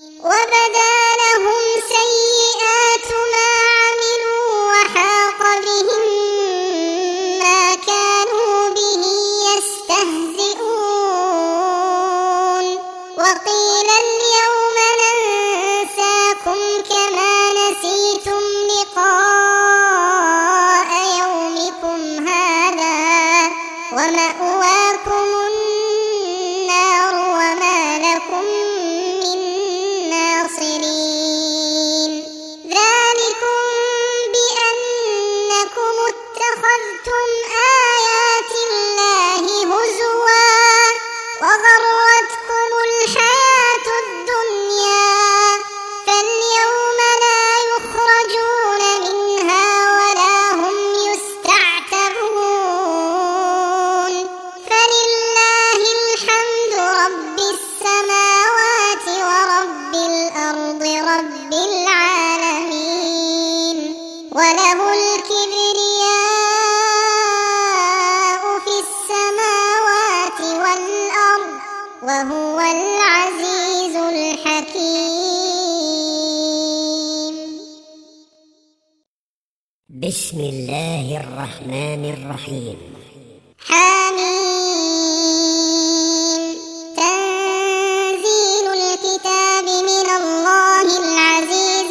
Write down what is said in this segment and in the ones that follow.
وبدا لهم سيئات ما عملوا وحاق بهم ما كانوا به يستهزئون وقيل اليوم ننساكم كما نسيتم لقاء يومكم هذا ومأواكم النار وما لكم من ناصرين ذلكم بأنكم اتخذتم آيات الله هزوا وغرتكم الحياة الدنيا فاليوم لا يخرجون منها ولا هم يستعتبون فلله الحمد رب السماوات ورب الأرض رب العالمين وله الكبرياء في السماوات والأرض وهو العزيز الحكيم. بسم الله الرحمن الرحيم. حميم تنزيل الكتاب من الله العزيز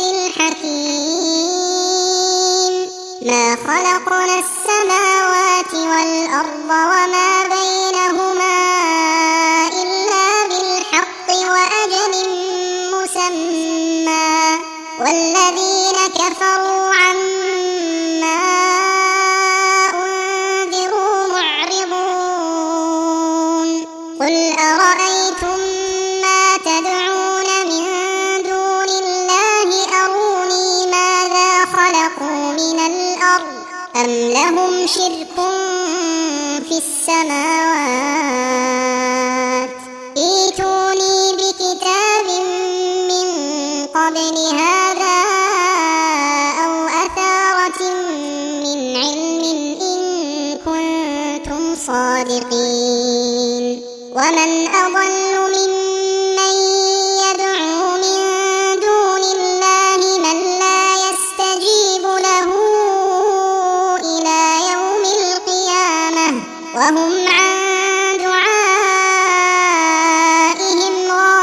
الحكيم ما خلقنا السماوات والأرض وما بينهما إلا بالحق وأجل مسمى والذين كفروا عما أنذروا معرضون قل أرأيتم ما تدعون من دون الله أروني ماذا خلقوا من الأرض أم لهم شرك في السماوات ائتوني بكتاب من قبل هذا أو أثارة من علم إن كنتم صادقين ومن أضل ممن يدعو من دون الله من لا يستجيب له إلى يوم القيامة وهم عن دعائهم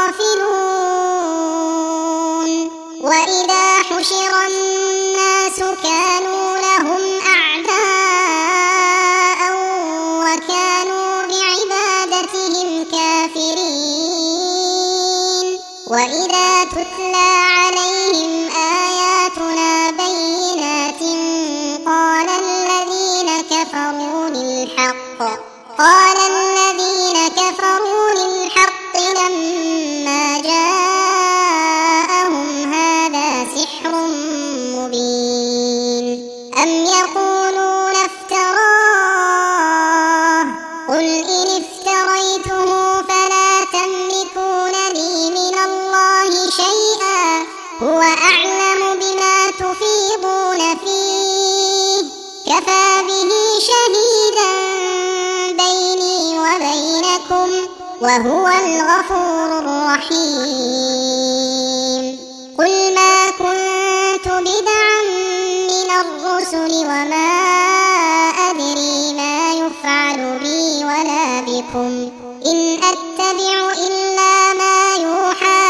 غافلون وإذا حشر الناس كانوا لهم أعداء وكانوا بعبادتهم كافرين وإذا تتلى عليهم آياتنا بينات قال الذين كفروا للحق لما جاءهم هذا سحر مبين أم يقولون افتراه قل إن افتريته فلا تملكون لي من الله شيئا هو أعلم بما تفيضون فيه كفى به شهيدا بيني وبينكم وهو الغفور الرحيم قل ما كنت بدعا من الرسل وما أدري ما يفعل بي ولا بكم إن أتبع إلا ما يوحى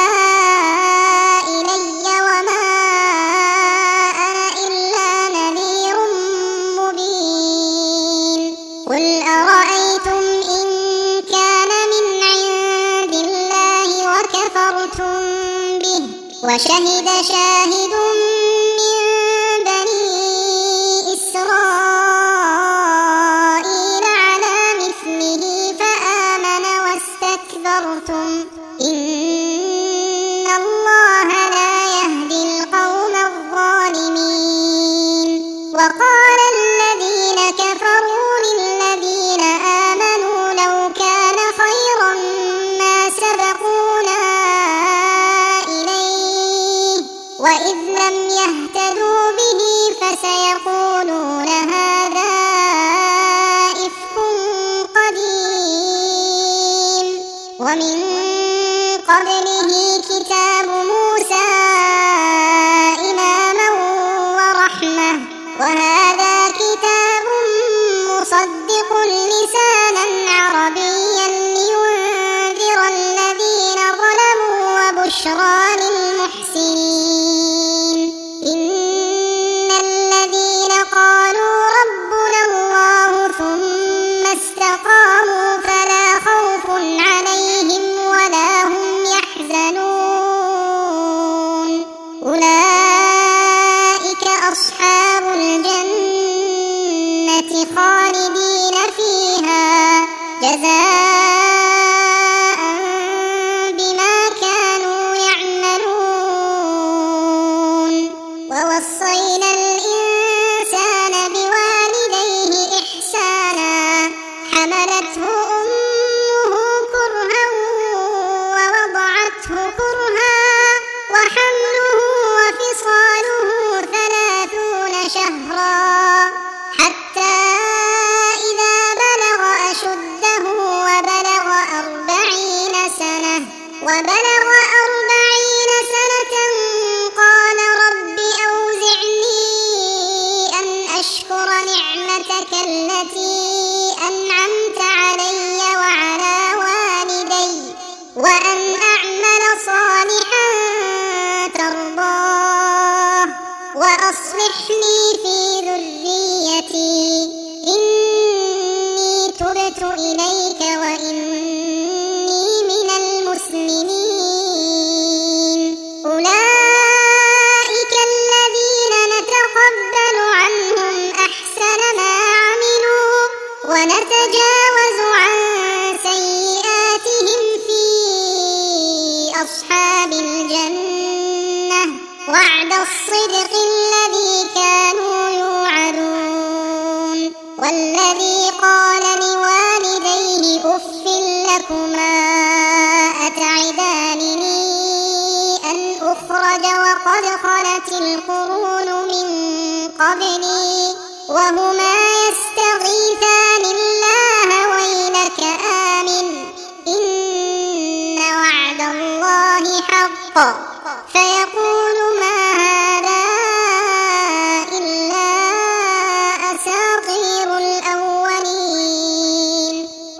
إلي وما أنا إلا نذير مبين قل أرأيتم إن كان من عند الله وكفرتم به وشهد شاهد من بني إسرائيل على مثله فآمن واستكبرتم إن الله لا يهدي القوم الظالمين وقال الذين كفروا للذين آمنوا لو كان خيرا ما سبقونا إليه وإذ لم يهتدوا به فسيقولون هذا إفك قديم ومن قبله كتاب موسى وبشرى للمحسنين. إن الذين قالوا ربنا الله ثم استقاموا فلا خوف عليهم ولا هم يحزنون. أولئك أصحاب الجنة خالدين فيها جزاء بما كانوا يعملون. ووصينا الإنسان بوالديه إحسانا حملته أمه كرها ووضعته كرها وحمله وفصاله 30 شهرا حتى إذا بلغ أشده وبلغ 40 سنة قال رب أوزعني أن أشكر نعمتك التي أنعمت علي وعلى والدي وأن أعمل صالحا ترضاه وأصلح لي في ذريتي إني تبت إليك وإني من المسلمين. أولئك الذين نتقبل عنهم أحسن ما عملوا ونتجاوز عن سيئاتهم في أصحاب الجنة وعد الصدق الذي كانوا يوعدون. والذي قال لوالديه أف لكما أتعدانني أن أخرج وقد خلت القرون من قبلي وهما يستغيثان الله ويلك آمن إن وعد الله حق فيقول ما هذا إلا أساطير الأولين.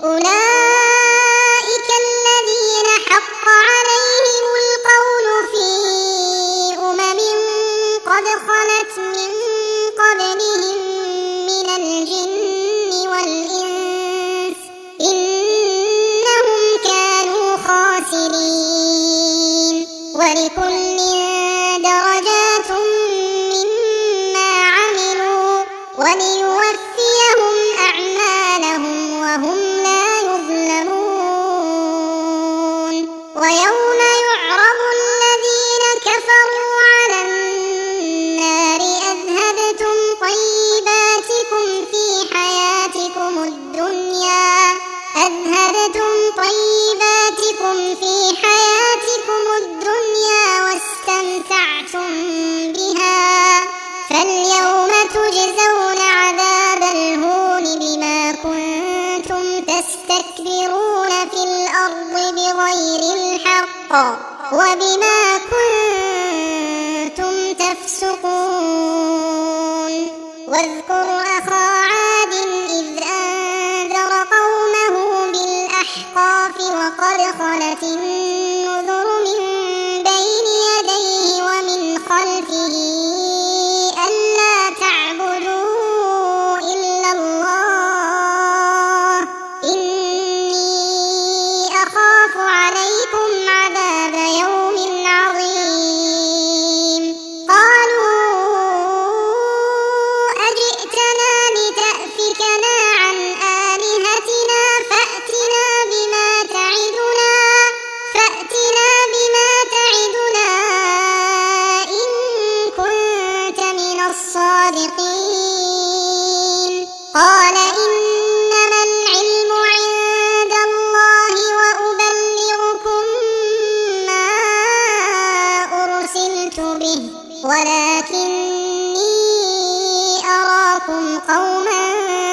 أولئك الذين حق عليهم القول في أمم قد خلت من قبلهم من الجن والإنس إنهم كانوا خاسرين. ولكل درجات مما عملوا وليوفيهم أعمالهم وهم لا يظلمون. ويوم يعرض الذين كفروا على النار أذهبتم طيباتكم في حياتكم الدنيا واستمتعتم بها فاليوم تجزون عذاب الهون بما كنتم تستكبرون في الأرض بغير الحق وبما كنتم تفسقون. واذكر أخا عاد إذ أنذر قومه بالأحقاف وقد خلت النذر من بين يديه ومن خلفه ألا تعبدوا إلا الله إني أخاف عليكم عذاب يوم عظيم. قالوا أجئتنا لتأفكنا عن آلهتنا فأتنا بما تعدنا إن كنت من الصادقين. قال إنما العلم عند الله وأبلغكم ما أرسلت به ولكني أراكم قوما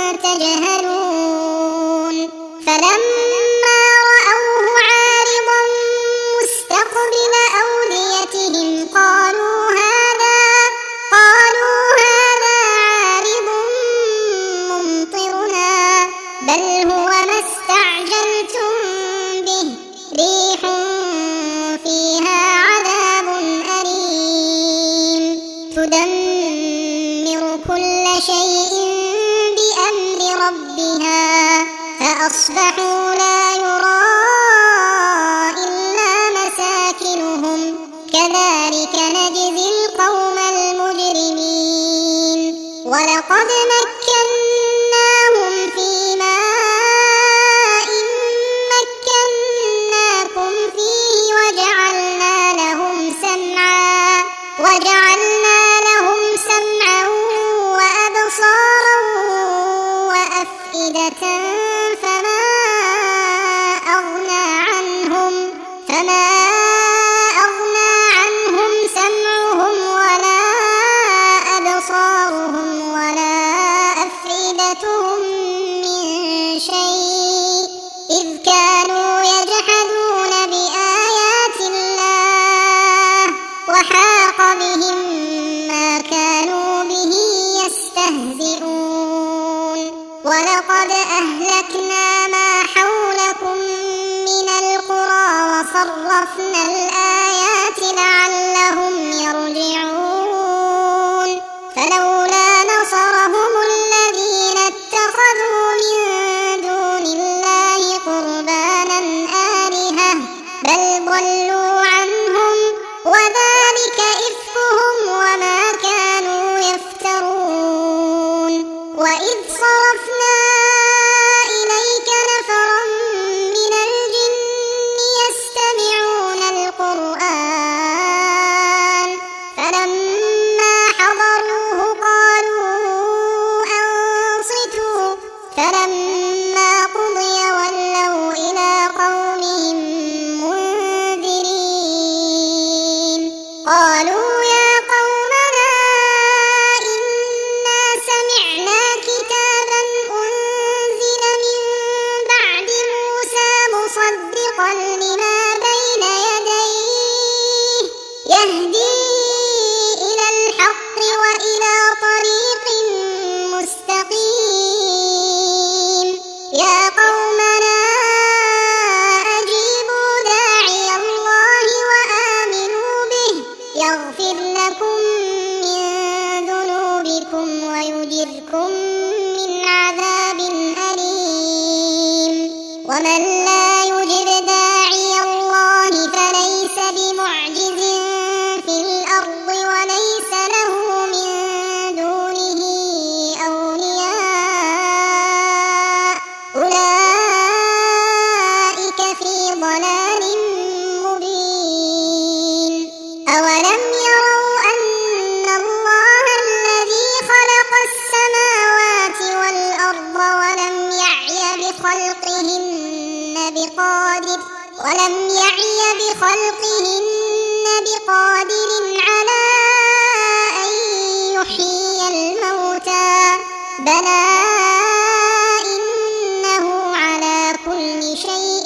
تجهلون. فلما رأوه عارضا مستقبل أوديتهم قالوا هذا عارض ممطرنا بل هو ما استعجلتم به ريح فيها فأصبحوا لا يرى إلا مساكنهم كذلك نجزي القوم المجرمين ولقد مكناهم في ماء مكناكم فيه وجعلنا لهم سمعا وأبصارا وأفئدة فما أغنى عنهم سمعهم ولا أبصارهم ولا أفئدتهم من شيء إذ كانوا يجحدون بآيات الله وحاق بهم ما كانوا به يستهزئون ولقد أهلكنا ما حولكم من القرى وصرفنا الآيات لعلهم يرجعون فلولا نصرهم الذين اتخذوا من دون الله قربانا آلهة بل ضلوا عنهم وذلك إفكهم وما كانوا يفترون وإذ صرفنا إليك نفرا من الجن يستمعون القرآن فلما حضروه قالوا أنصتوا فلما قضي ولوا إلى قومهم منذرين قالوا يا قومنا إنا سمعنا كتابا أنزل من بعد موسى مصدقا لما بين يديه يهدي إلى الحق وإلى طريق مستقيم يا قومنا أجيبوا داعي الله وآمنوا به يغفر لكم من ذنوبكم ويجركم من عذاب أليم ومن لا يجب داعي الله فليس بمعجز في الأرض وليس له من دونه أولياء أولئك في ضلال مبين أولم يروا أن الله الذي خلق السماوات والأرض ولم يعي بخلقهن بقادر على أن يحيي الموتى بلى إنه على كل شيء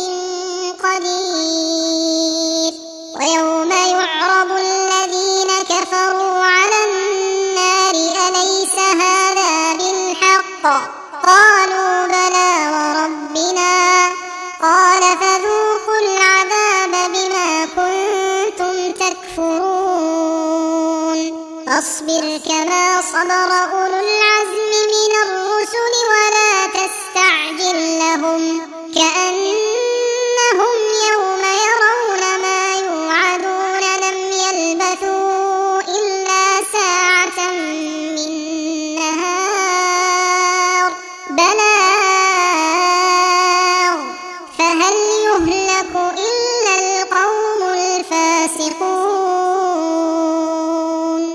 قدير ويوم يعرض الذين كفروا على النار أليس هذا بالحق قالوا بلى وربنا قال فذوقوا العذاب بما كنتم تكفرون فاصبر كما صبر أولو العزم من الرسل ولا تستعجل لهم كأنهم يوم يرون ما يوعدون لم يلبثوا إلا ساعة من نهار بلاغ فهل يهلك إلا القوم الفاسقون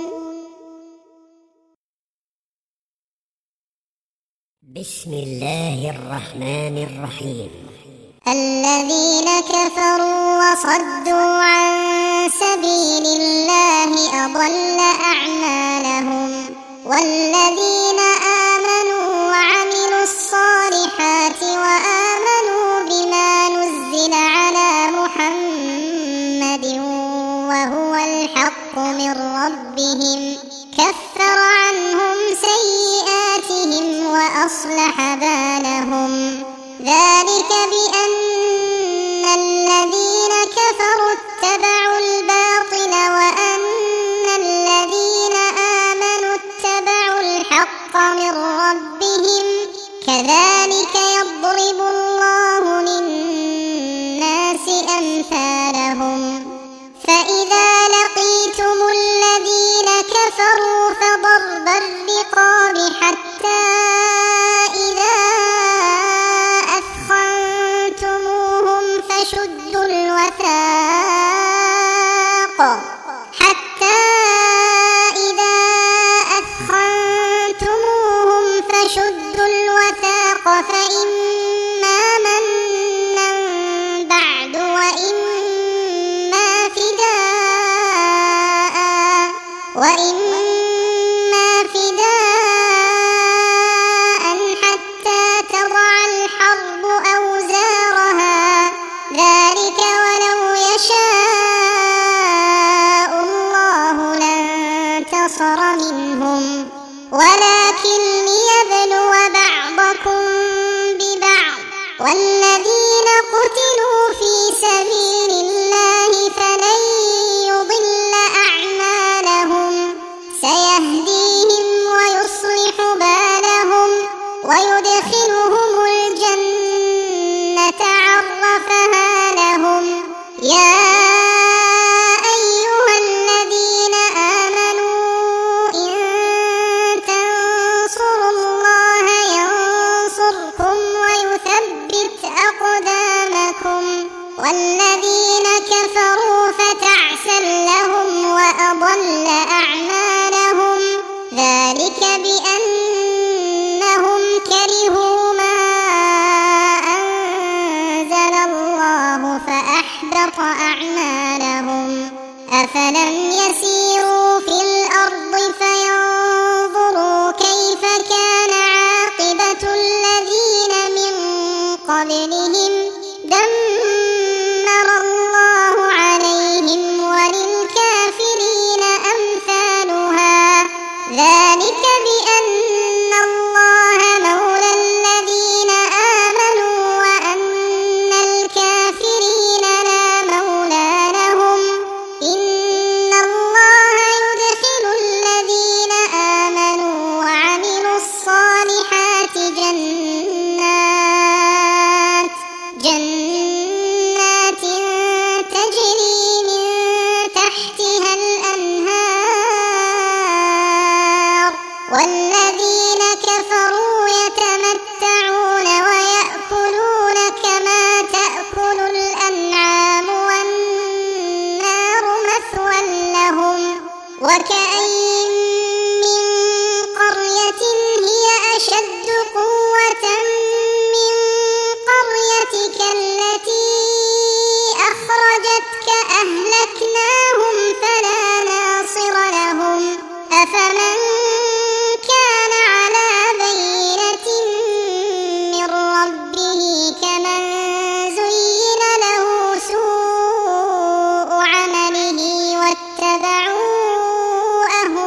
بسم الله الرحمن الرحيم الذين كفروا وصدوا عن سبيل الله أضل أعمالهم والذين آمنوا وعملوا الصالحات وآمنوا بما نزل على محمد وهو الحق من ربهم كفر عنهم سيئاتهم وأصلح بالهم ذلك بأن الذين كفروا اتبعوا الباطل وأن الذين آمنوا اتبعوا الحق من ربهم كذلك يضرب الله كفروا فضرب الرقاب حتى إذا أثخنتموهم فشدوا الوثاق فإما منا بعد وإما فداء حتى تضع الحرب أوزارها ذلك ولو يشاء الله لانتصر منهم ولكن ليبلو بعضكم ببعض والذين قتلوا في سبيل الله فلن يضل أعمالهم سيهديهم ويصلح بالهم ويدخلهم الجنة عرفها لهم يا أيها الذين آمنوا إن تنصروا الله ينصركم ويثبت أقدامكم والذين كفروا فتعسا لهم وأضل أعمالهم ذلك بأنهم كرهوا ما أنزل الله فأحبط أعمالهم أفلم يسيروا في الأرض فينظروا كيف كان عاقبة الذين من قبلهم دمر الله عليهم وللكافرين أمثالها ذلك بأن الله مولى الذين آمنوا وأن الكافرين لا مولى لهم إن الله يدخل الذين آمنوا وعملوا الصالحات جنات تجري من تحتها الأنهار والذين كفروا يتمتعون ويأكلون كما تأكل الأنعام والنار مثوى لهم وكأين من قرية هي أشد قوة من قريتك التي أخرجتك أهلكناهم فلا ناصر لهم أفمن كان على بينة من ربه كمن زين له سوء عمله واتبعوا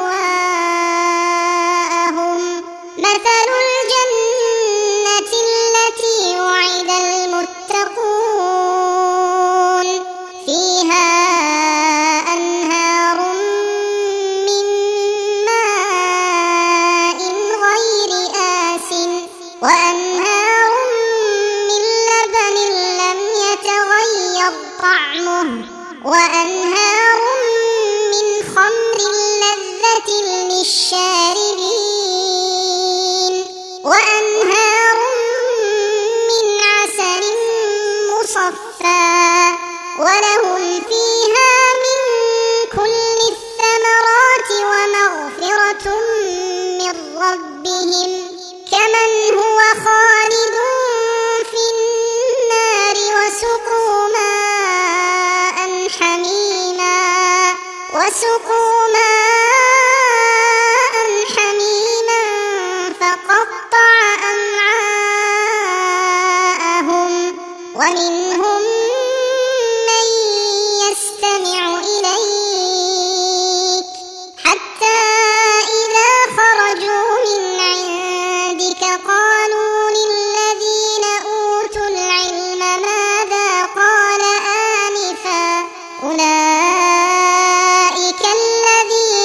أهواءهم مثل الجنة التي وعد المتقون فيها أنهار من ماء غير آسن وأنهار من لبن لم يتغير طعمه وأنهار من خمر لذة للشاربين وأنهار من عسل مصفى ولهم فيها من كل الثمرات ومغفرة من ربهم كمن هو خالد في النار وسقوا ماء حميما فقطع أمعاءهم ومنهم من يستمع إليك حتى إذا خرجوا من عندك قالوا للذين أوتوا العلم ماذا قال آنفا أولئك الذين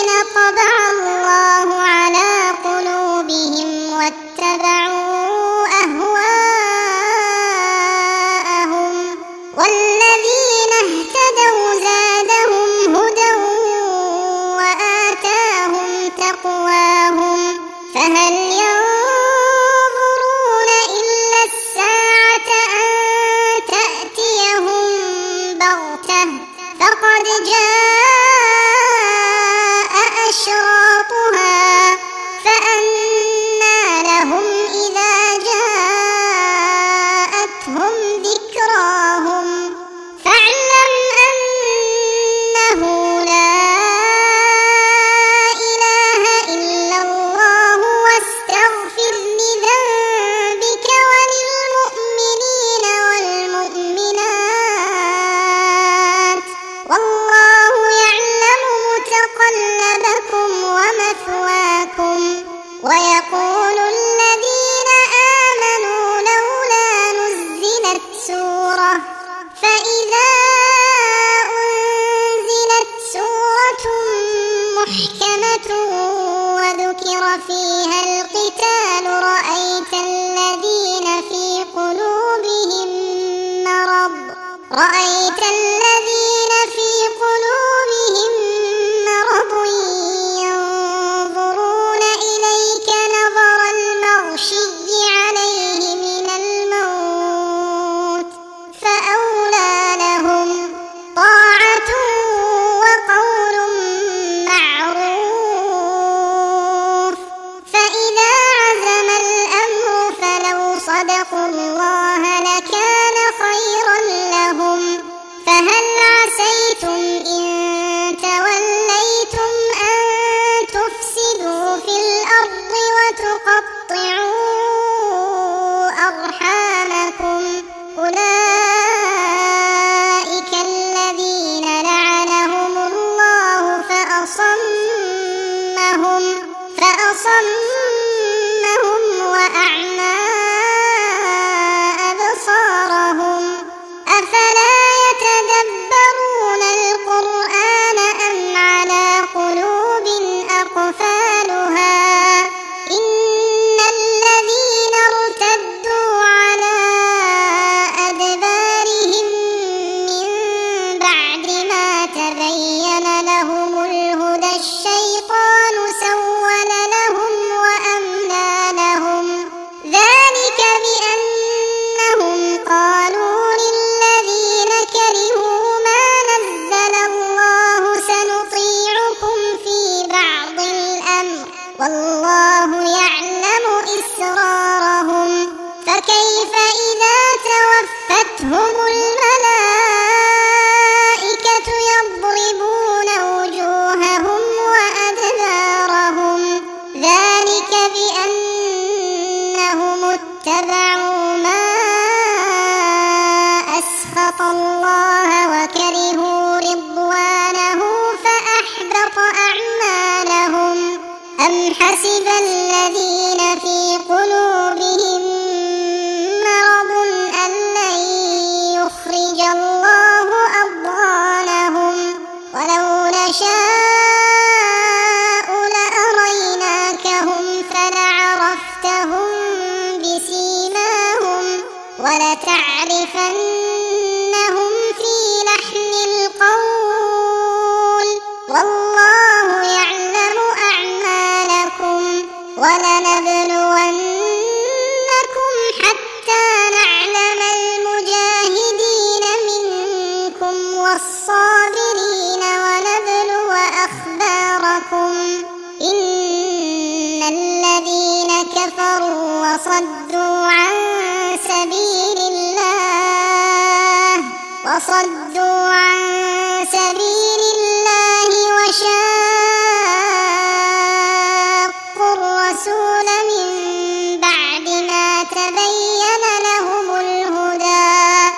ويقول الذين آمنوا لولا نزلت سورة فإذا أنزلت سورة محكمة وذكر فيها القتال رأيت الذين في قلوبهم مرض ينظرون إليك نظر المغشي عليه من الموت فأولى لهم طاعة وقول معروف فإذا عزم الأمر فلو صدقوا الله لكان خيرا لهم فهل عسيتم إن توليتم أن تفسدوا في الأرض وتقطعوا أرحامكم أولئك الذين لعنهم الله فأصمهم وأعمى أبصارهم أفلا يتدبرون القرآن أم على قلوب أقفالها إن الذين ارتدوا على أدبارهم من بعد ما تبين لهم الهدى الشيطان سول لهم وأملى لهم ذلك بأنهم قالوا للذين كرهوا ما نزل الله سنطيعكم في بعض الأمر والله يعلم إسرارهم فكيف إذا توفتهم الملائكة يضربون وجوههم وأدبارهم ذلك بأنهم اتبعوا ما أسخط الله وكرهوا رضوانه فأحبط أعمالهم أم حسب الذين في قلوبهم مرض أن لن يخرج الله أضغانهم ولو نشاء لأريناكهم فلعرفتهم بسيماهم ولتعرفنهم في لحن القول والله يعلم أعمالكم ولنبلونكم حتى نعلم المجاهدين منكم والصابرين ونبلو أخباركم إن الذين كفروا وصدوا عن سبيل الله وشاقوا الرسول من بعد ما تبين لهم الهدى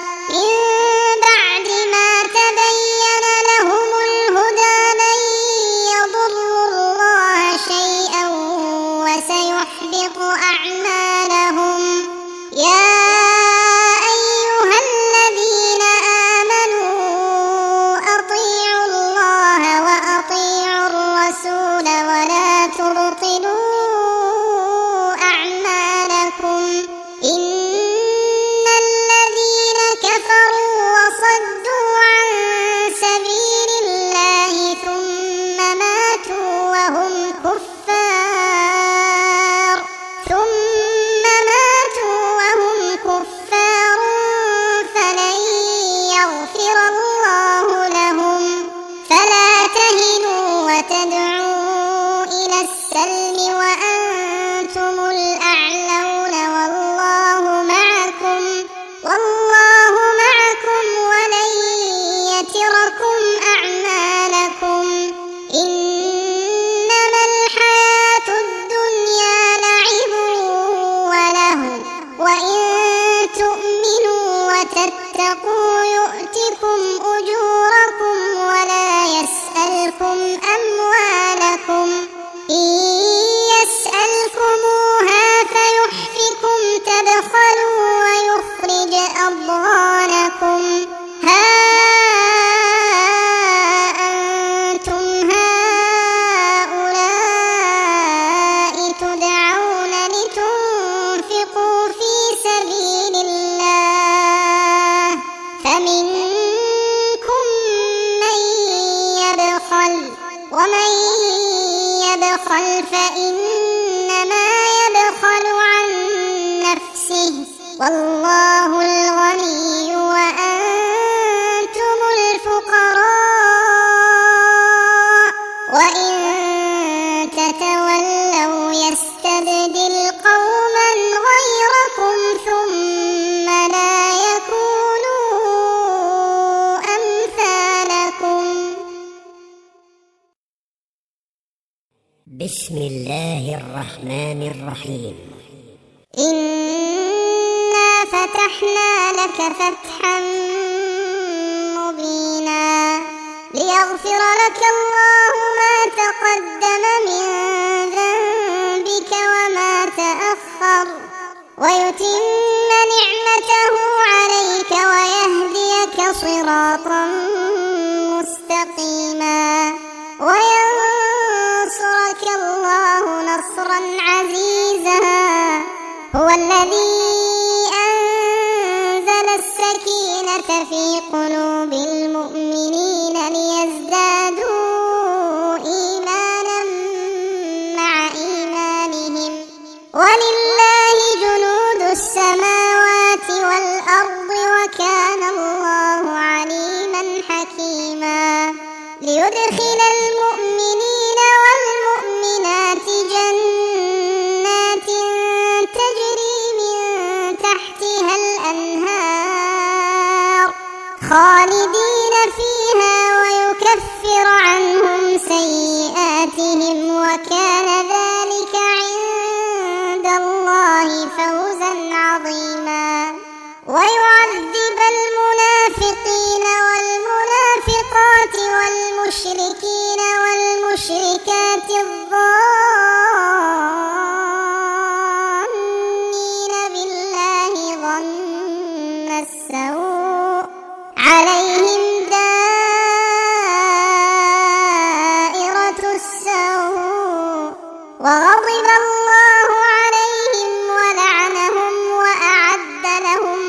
لن يضروا الله شيئا وسيحبط أعمالهم يا أيها الذين آمنوا أطيعوا الله وأطيعوا الرسول ولا تبطلوا أعمالكم إن الذين كفروا وصدوا عن سبيل الله ثم ماتوا وهم كفار فلن يغفر الله لهم فلا تهنوا وتدعوا إلى السلم وأنتم الأعلون والله معكم ولن يتركم أعمالكم إنما الحياة الدنيا لعب ولهو وإن تؤمنوا وتتقوا يؤتكم أجوركم ولا يسألكم أموالكم إن يسألكم ومن يبخل فإنما يبخل عن نفسه والله الغني وأنتم الفقراء وإن تتولوا يستبدل قوما غيركم ثم لا يكونوا أمثالكم. بسم الله الرحمن الرحيم. إنا فتحنا لك فتحا مبينا ليغفر لك الله ما تقدم من ذنبك وما تأخر ويتم نعمته عليك ويهديك صراطا مستقيما وينصرك الله نصرا عزيزا. هو الذي أنزل السكينة في قلوب المؤمنين ليزدادوا إيمانا مع إيمانهم ولله جنود السماوات والأرض وكان الله عليما حكيما. ليدخل المؤمنين والمؤمنات جنات تجري من تحتها الأنهار خالدين فيها ويكفر عنهم سيئاتهم وكان ذلك عند الله فوزا عظيما. ويعذب المنافقين والمنافقات والمشركين والمشركات الظانين بالله ظن السوء عليهم دائرة السوء وغضب الله عليهم ولعنهم وأعد لهم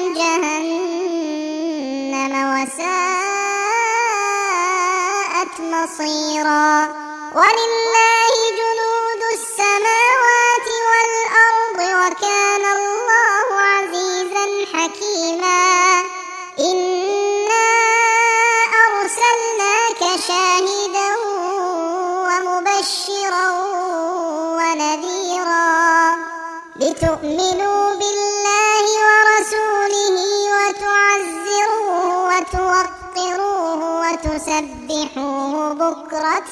جهنم وساءت مصيرا. ولله جنود السماوات والأرض وكان الله عزيزا حكيما. إنا أرسلناك شاهدا ومبشرا ونذيرا لتؤمنوا بالله ورسوله وتعزروه وتوقروه وتسبحوه بكرة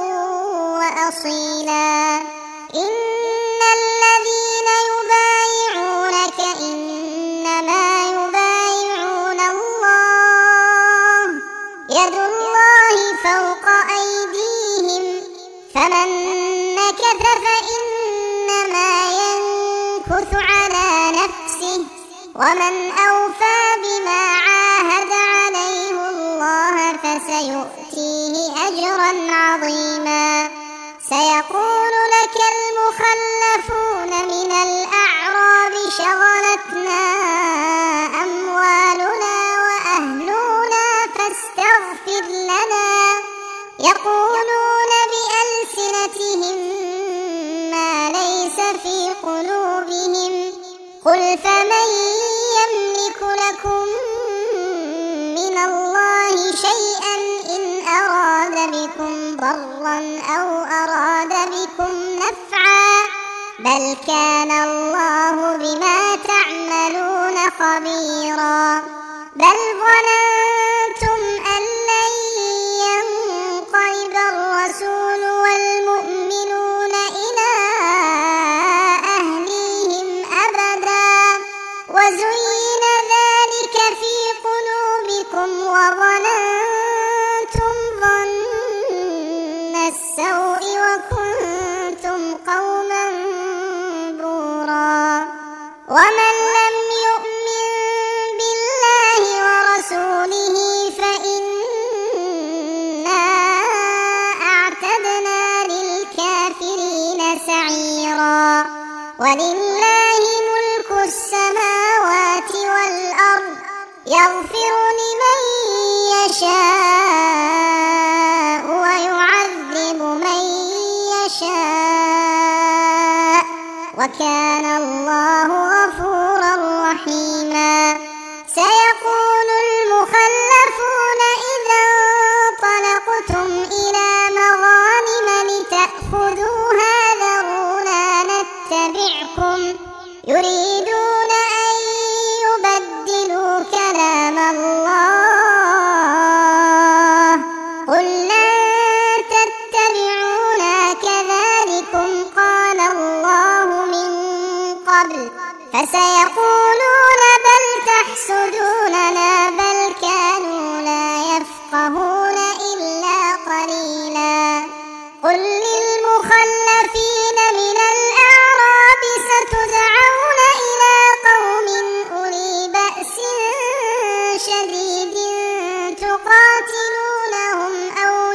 وأصيلا. إن الذين يبايعونك إنما يبايعون الله يد الله فوق أيديهم فمن نكث فإنما ينكث على نفسه ومن أوفى بما عاهد عليه الله فسيؤتيه أجرا عظيما. سيقول لك المخلفون من الأعراب شغلتنا أموالنا وأهلنا فاستغفر لنا يقولون بألسنتهم ما ليس في قلوبهم قل فمن يملك لكم من الله شيئا إن أراد بكم ضرا أو أراد بكم نفعا بل كان الله بما تعملون خبيرا. بل ظننتم أن لن ينقلب الرسول والمؤمنون إلى أهليهم أبدا وزين ذلك في قلوبكم وظننتم ظن السوء وكنتم قوما بورا. ومن لم يؤمن بالله ورسوله فإنا أعتدنا للكافرين سعيرا. ولله ملك السماوات والأرض يغفر لمن يشاء ويعذب وكان الله غفورا رحيما. سيقول المخلفون إذا انطلقتم إلى مغانم لتأخذوها ذرونا نتبعكم يريدون أن يبدلوا كلام الله. قل لن تتبعونا كذلكم قال الله من قبل فسيقولون بل تحسدوننا بل كانوا لا يفقهون إلا قليلا. قل للمخلفين من الأعراب ستدعون إلى قوم أولي بأس شديد تقاتلونهم أو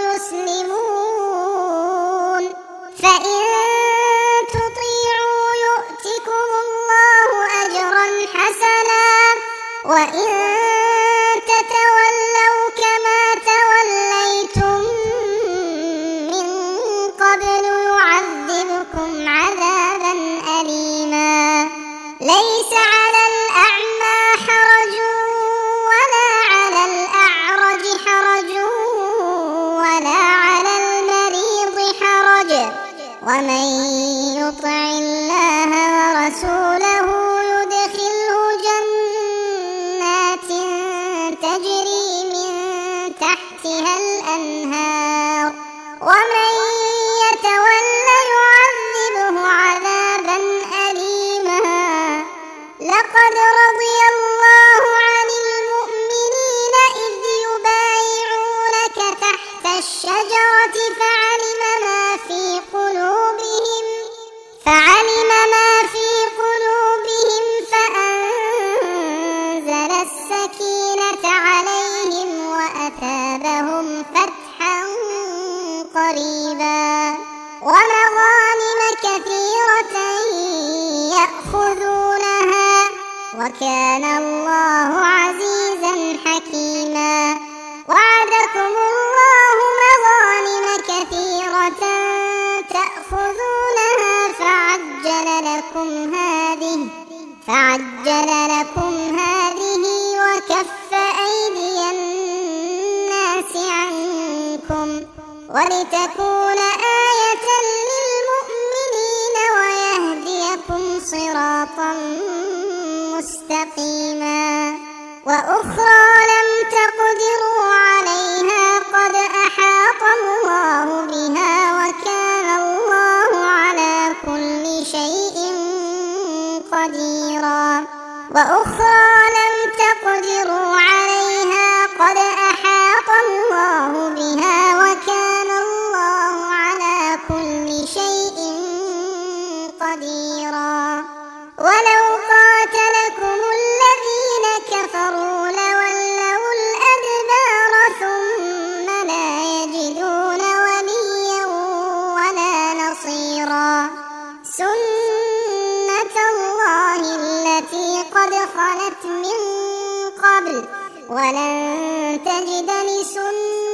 يسلمون فإن تطيعوا يؤتكم الله أجرا حسنا وإن تتولوا كما توليتم من قبل يعذبكم عذابا أليما. ليس على الأعمى حرج ولا على الأعرج حرج ولا على المريض حرج ومن يطع الله ورسوله يدخله جنات تجري من تحتها الأنهار ومن يتولى يعذبه عذابا أليما. لقد رضي الله عن المؤمنين إذ يبايعونك تحت الشجرة فعلم ما في قلوبهم فأنزل السكينة عليهم وأثابهم فتحا قريبا ومغانم كثيرة يأخذونها وكان الله عزيزا حكيما. وعدكم الله مغانم كثيرة تأخذونها فعجل لكم هذه وكف أيدي الناس عنكم ولتكون آية للمؤمنين ويهديكم صراطا مستقيما. وأخرى لم تقدروا عليها قد أحاط الله بها وكان الله على كل شيء قديرا. وأخرى لم تقدروا عليها قد أحاط الله بها وكان الله على كل شيء قديرا. ولو قاتلكم الذين كفروا لولوا الأدبار ثم لا يجدون وليا ولا نصيرا. سنة الله التي قد خلت من قبل ولن تجد لسنة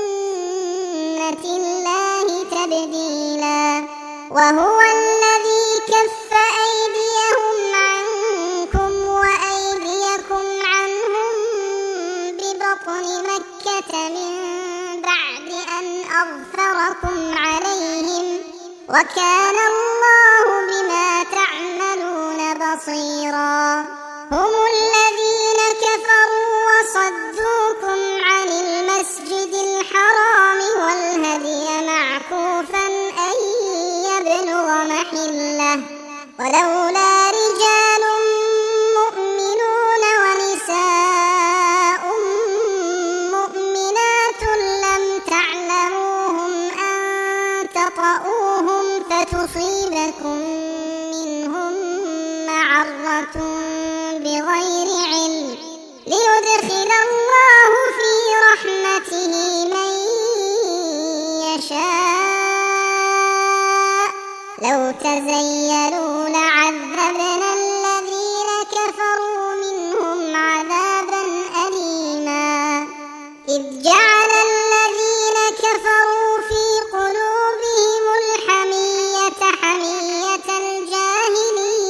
الله تبديلا. وهو الذي كف أيديهم عنكم وأيديكم عنهم ببطن مكة من بعد أن أظفركم عليهم وكان الله بما تعملون بصيرا. هم الذين كفروا وصدوكم عن المسجد الحرام والهدي معكوفا أن يبلغ محله ولولا رجال مؤمنون ونساء مؤمنات لم تعلموهم أن تطؤوهم فتصيبكم منهم معرة بغير علم ليدخل الله في رحمته من يشاء. لو تزيلوا لعذبنا الذين كفروا منهم عذابا أليما. إذ جعل الذين كفروا في قلوبهم الحمية حمية الجاهلية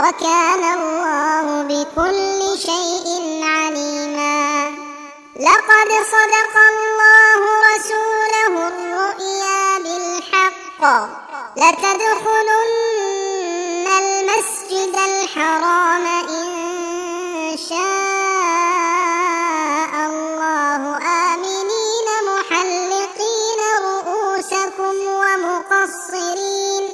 وكان الله بكل شيء عليما. لقد صدق الله رسوله الرؤيا بالحق لتدخلن المسجد الحرام إن شاء الله آمنين محلقين رؤوسكم ومقصرين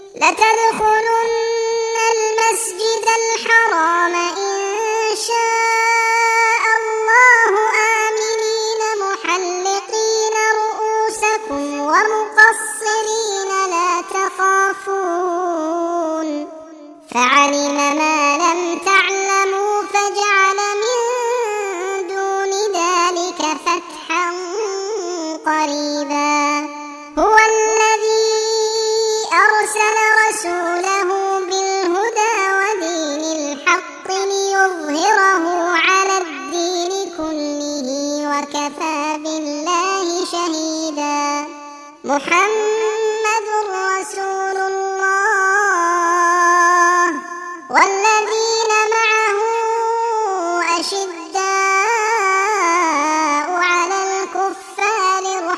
لتدخلن المسجد الحرام إن شاء الله آمنين محلقين رؤوسكم ومقصرين لا تخافون فعلم ما لم تعلموا فجعل من دون ذلك فتحا قريبا. هو الذي أرسل رسوله بالهدى ودين الحق ليظهره على الدين كله وكفى بالله شهيدا. محمد رسول الله والذين معه أشداء على الكفار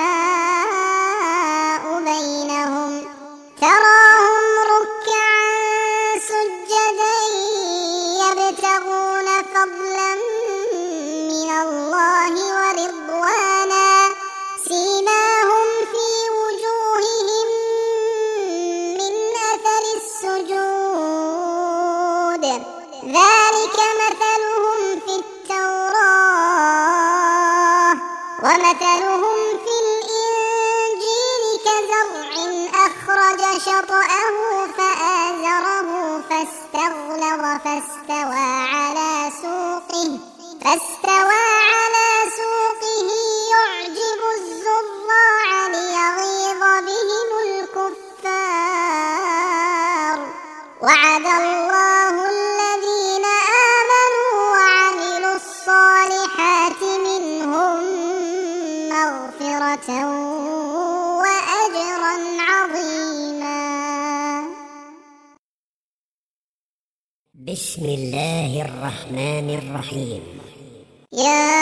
رحماء بينهم تراهم ركعا سجدا يبتغون فضلا من الله ورضوانا سيماهم في وجوههم من أثر السجود ذلك مثلهم في التوراة ومثلهم في الإنجيل كزرع أخرج شطأه فآزره فاستغلظ فاستوى على سوقه يعجب الزراع ليغيظ بهم الكفار. وعد الله الذين آمنوا وعملوا الصالحات منهم مغفرة وأجرا عظيما. بسم الله الرحمن الرحيم. يا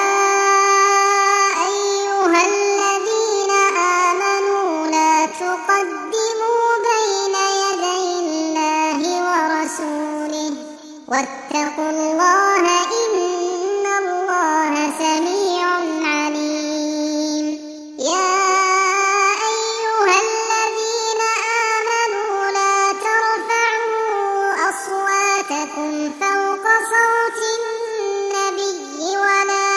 أيها الذين آمنوا لا تقدموا بين يدي الله ورسوله واتقوا الله إن الله سميع عليم. يا أيها الذين آمنوا لا ترفعوا أصواتكم فوق صوت النبي ولا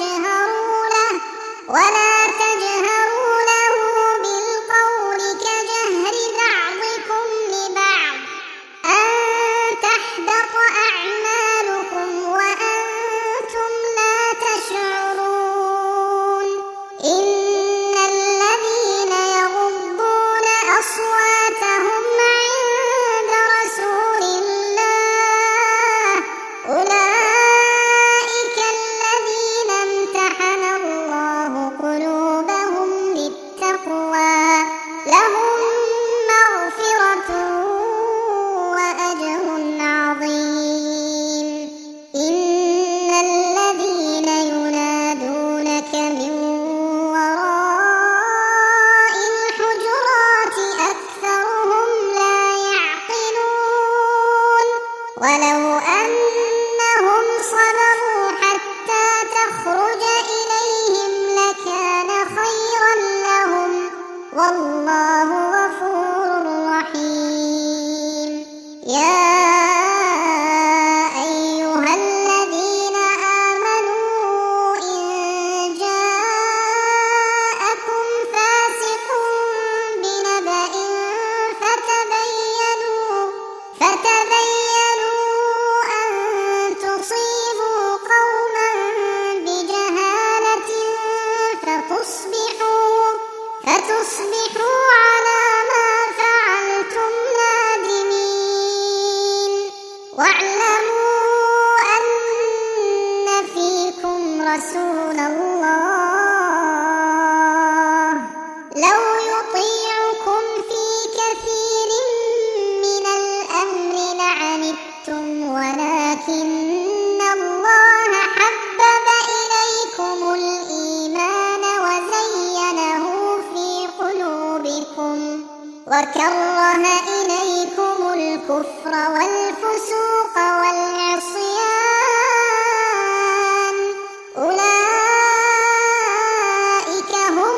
تجهروا له بالقول كجهر بعضكم لبعض أن تحبط أعمالكم وأنتم لا تشعرون. إن الذين يغضون أصواتهم عند رسول الله أولئك الذين امتحن الله قلوبهم للتقوى لهم مغفرة وأجر عظيم. إن الذين ينادونك من وراء الحجرات أكثرهم لا يعقلون. ولو أنهم صبروا حتى تخرج إليهم لكان خيرا لهم والله غفور رحيم. يا أيها الذين آمنوا إن جاءكم فاسق بنبأ فتبينوا أن تصيبوا قوما بجهالة فتصبحوا على ما فعلتم نادمين. واعلموا أن فيكم رسول الله لو يطيعكم في كثير من الأمر لعنتم الكفر والفسوق والعصيان أولئك هم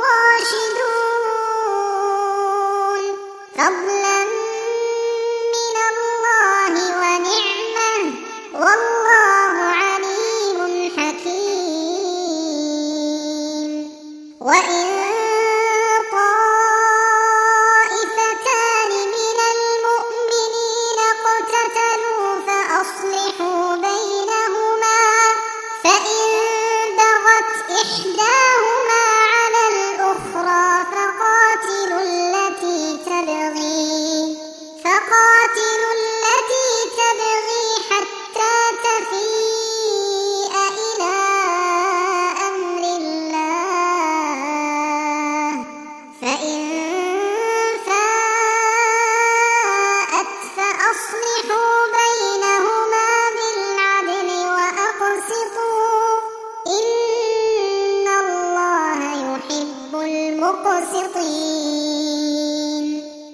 الراشدون فضلا من الله ونعمة والله عليم حكيم وإن طائفتان من المؤمنين اقتتلوا فأصلحوا بينهما فإن بغت إحداهما على الأخرى فقاتلوا التي تبغي حتى تفيء إلى أمر الله فإن فاءت فأصلحوا بينهما بالعدل وأقسطوا إن الله يحب المقسطين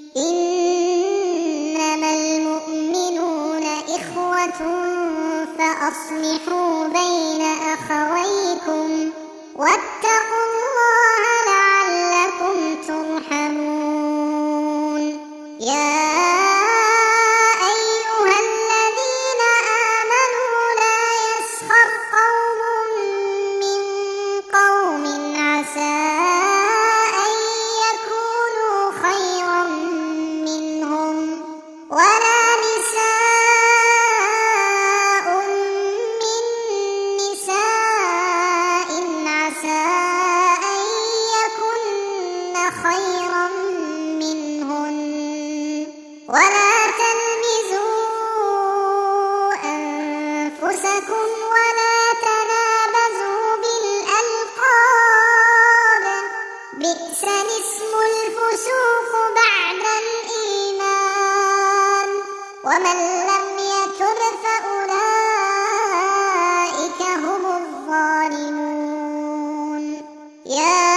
إنما المؤمنون إخوة فأصلحوا بين أخويكم واتقوا الله لعلكم ترحمون يا أيها الذين آمنوا لا يسخر قوم من قوم عسى أن يكونوا خيرا منهم ولا نساء من نساء عسى أن يكن خيرا منهن ولا تلمزوا أنفسكم ولا تنابزوا بالألقاب بئس الاسم الفسوق بعد الإيمان ومن لم يتب فأولئك هم الظالمون يا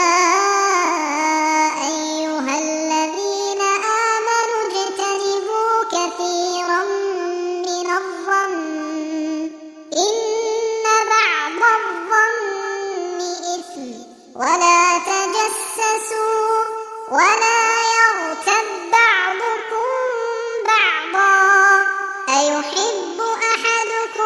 أيها الذين آمنوا اجتنبوا كثيرا من الظن إن بعض الظن إثم ولا تجسسوا ولا يغتب بعضكم بعضا أيحب أحدكم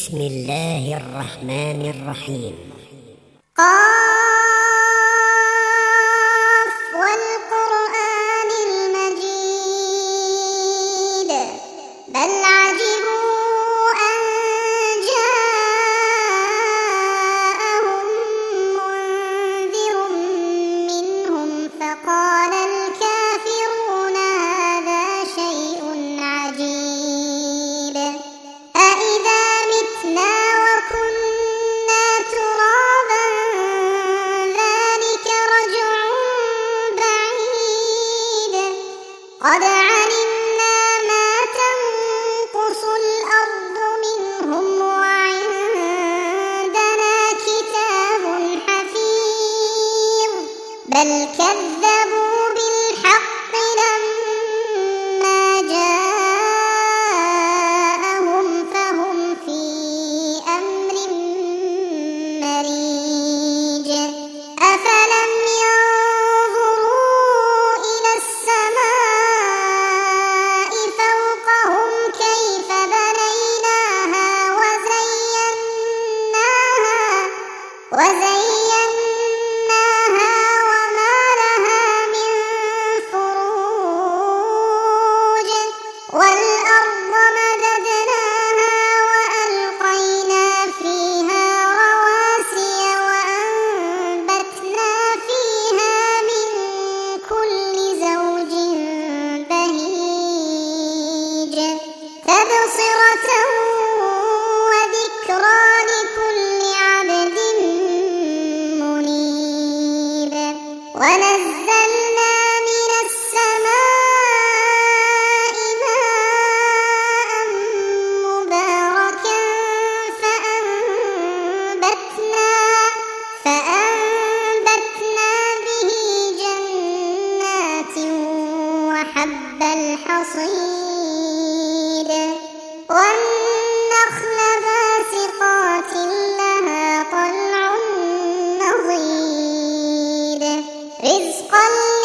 بسم الله الرحمن الرحيم. قاف والقرآن المجيد بل عجبوا أن جاءهم منذر منهم فقال الكافرون هذا شيء عجيب أإذا متنا وكنا ترابا ذلك رجع بعيد قد علمنا ما تنقص الأرض منهم وعندنا كتاب حفيظ بل كذبوا بالحق لما جاءهم فهم في أمر مريج أفلم ينظروا إلى السماء فوقهم كيف بنيناها وزيناها وما لها من فروج والأرض مددناها وألقينا فيها رواسي وأنبتنا فيها من كل زوج بهيج تبصرة وذكرى لكل عبد منيب ونزلنا من السماء ماء مباركا فأنبتنا به جنات وحب الحصيد والنخل باسقات لها طلع نضيد رزقا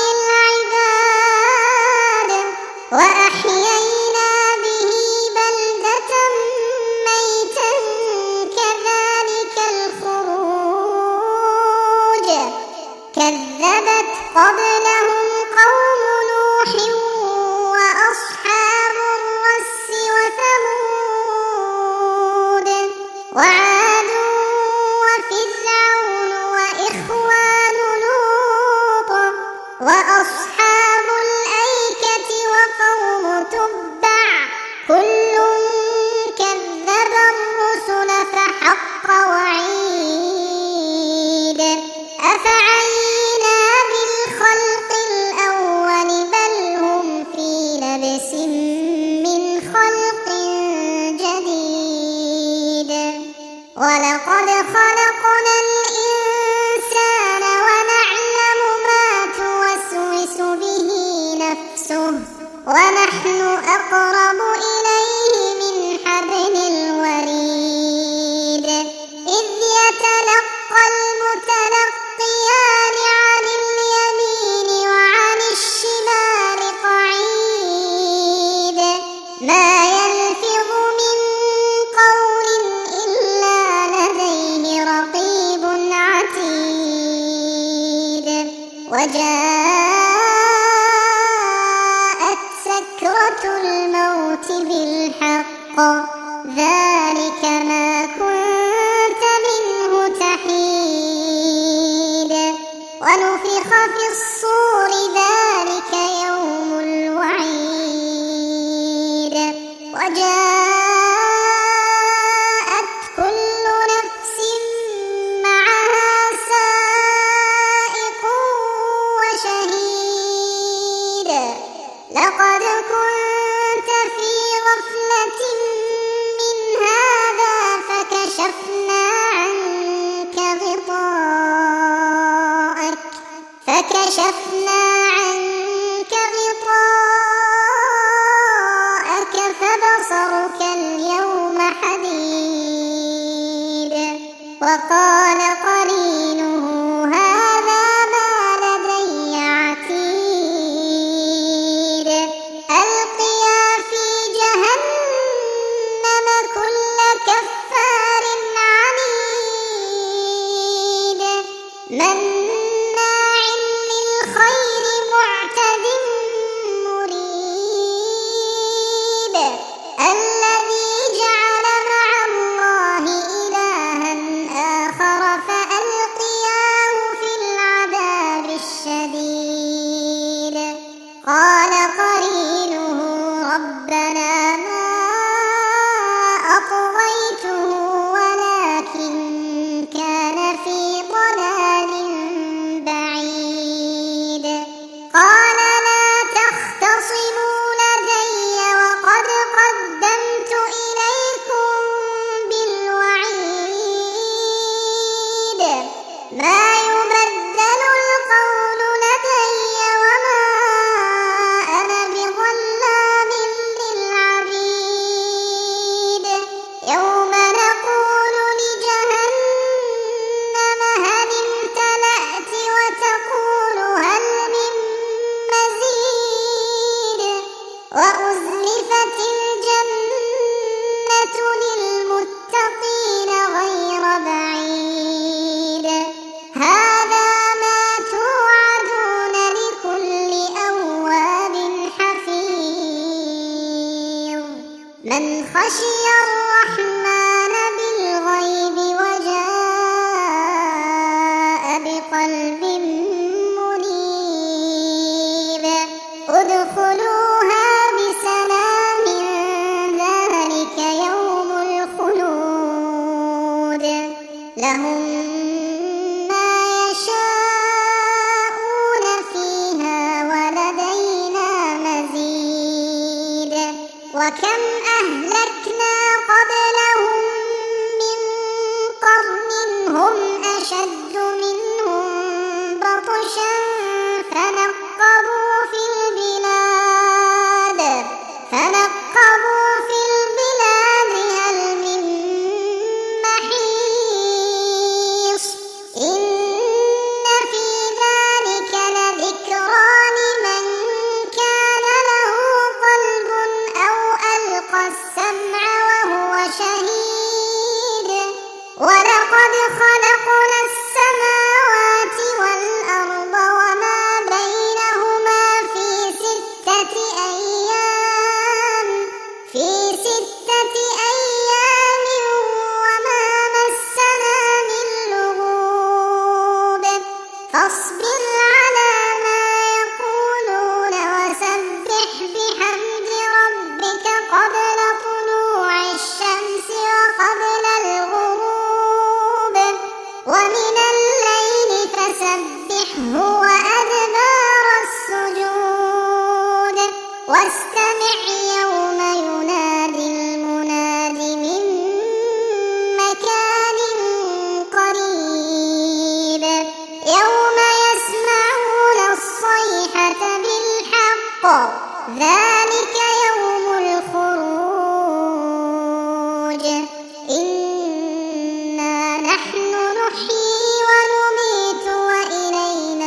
للعباد وأحيينا به بلدة ميتا كذلك الخروج كذبت قبلهم قوم نوح وأصحاب الرس وثمود وعاد وفرعون وإخوان لوط وأصحاب الأيكة وقوم تبع كل كذب الرسل فحق وعيد أفعينا بالخلق الأول بل هم في لبس من خلق جديد ولقد خلقنا الإنسان ونعلم ما توسوس به نفسه ونحن أقرب إليه من حبل الوريد إذ يتلقى المتلقيان عن اليمين وعن الشمال قعيد ما يلفظ من قول إلا لديه رقيب عتيد وجاءت سكرة الموت بالحق ذلك ما كنت منه تحيد ونفخ في الصور ذلك يوم الوعيد وجاءت كل نفس معها سائق وشهيد لقد كنت في غفلة من هذا فكشفنا عنك غطاءك فبصرك اليوم حديد وقال قرينه هذا ما لدي عتيد ألقيا في جهنم كل كفار ما يبدل القول لدي وما أنا بظلام للعبيد يوم نقول لجهنم هل امتلأت وتقول هل من مزيد وأزلفت الجنة للمتقين غير بعيد هذا ما توعدون لكل أواب حفيظ من خشي الرحمن بالغيب وجاء بقلب منيب ادخلوها بسلام ذلك يوم الخلود لهم ما يشاءون فيها ولدينا مزيد وكم أهلكنا قبلهم من قرن هم أشد منهم بطشا فنقبوا في البلاد هل من محيص إن في ذلك لذكرى لمن كان له قلب أو ألقى السمع وهو شهيد ولقد خلقنا السماوات والأرض وما بينهما في ستة أيام وما مسنا من لغوب فاصبر على ما يقولون وسبح بحمد ربك قبل طلوع الشمس وقبل الغروب ومن الليل فسبحه وأدبار السجود واستمع يوم ينادي المناد من مكان قريب يوم يسمعون الصيحة بالحق ذلك يوم الخروج إنا نحن نحيي ونميت وإلينا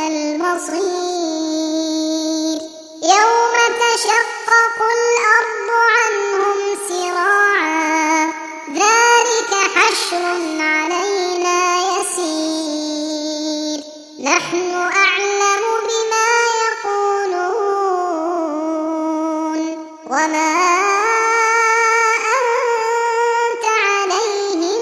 المصير يوم تشقق الأرض عنهم سراعا ذلك حشر علينا يسير نحن أعلم بما يقولون وما أنت عليهم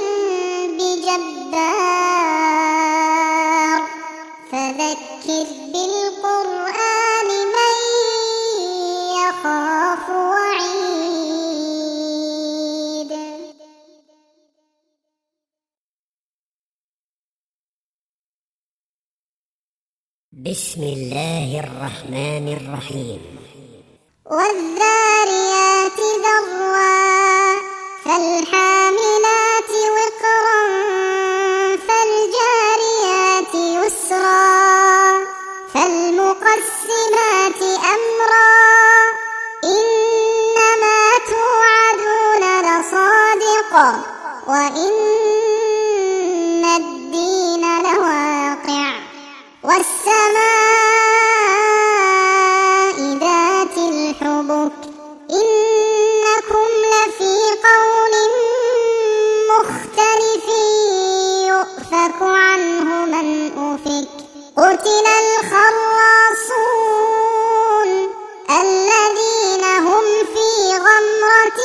بجبار فذكر بالقرآن من يخاف وعيد بسم الله الرحمن الرحيم والذاريات ذروا فالحاملات وقرا فالجاريات يسرا فالمقسمات أمرا إنما توعدون لصادق وإن الدين لواقع والسماء ذات الحبك إنكم لفي قول مختلف يؤفك عنه من أفك قتل الخراصون الذين هم في غمرة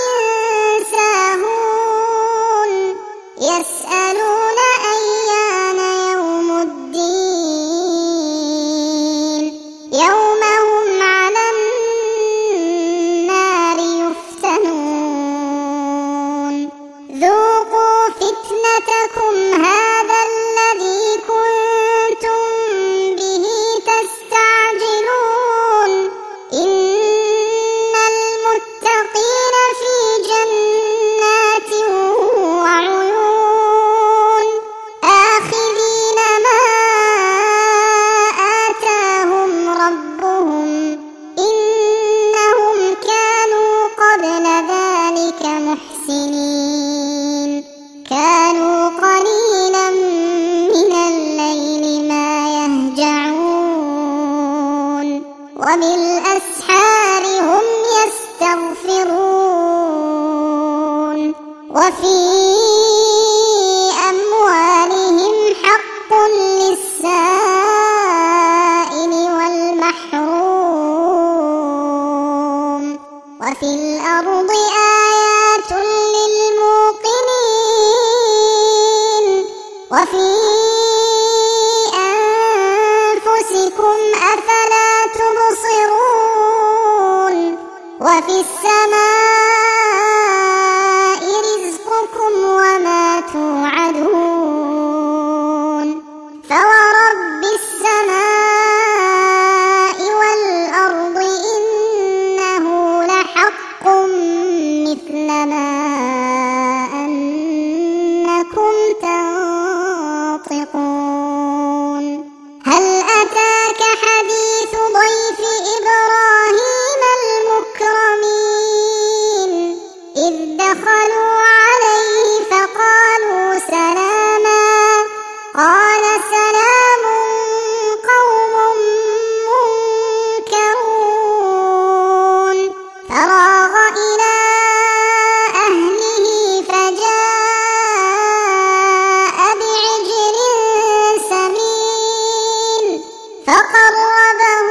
ساهون يسألون أيان يوم الدين يوم هم على النار يفتنون ذوقوا فتنتكم هذا الذي كنتم به تستعجلون إن المتقين في جنات وعيون وفي أنفسكم أفلا تبصرون وفي السماء رزقكم وما توعدون فورب السماء والأرض إنه لحق مثل ما أنكم تنطقون هل أتاك حديث ضيف إبراهيم المكرمين إذ دخلوا عليه فقالوا سلاما قال سلام قوم منكرون فراغ إلى أهله فجاء بعجل سمين فقربه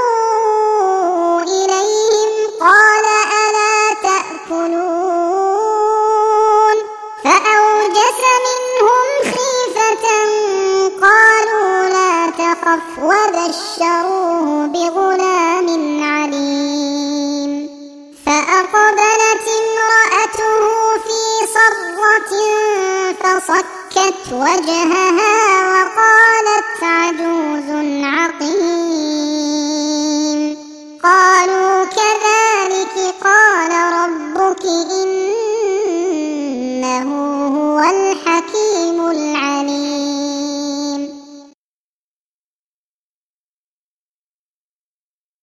إليهم قال ألا تأكلون فأوجس منهم خيفة قالوا لا تخف وبشروه بغلام عليم فأقبلت امرأته في صرة فصكت وجهها وقالت عجوز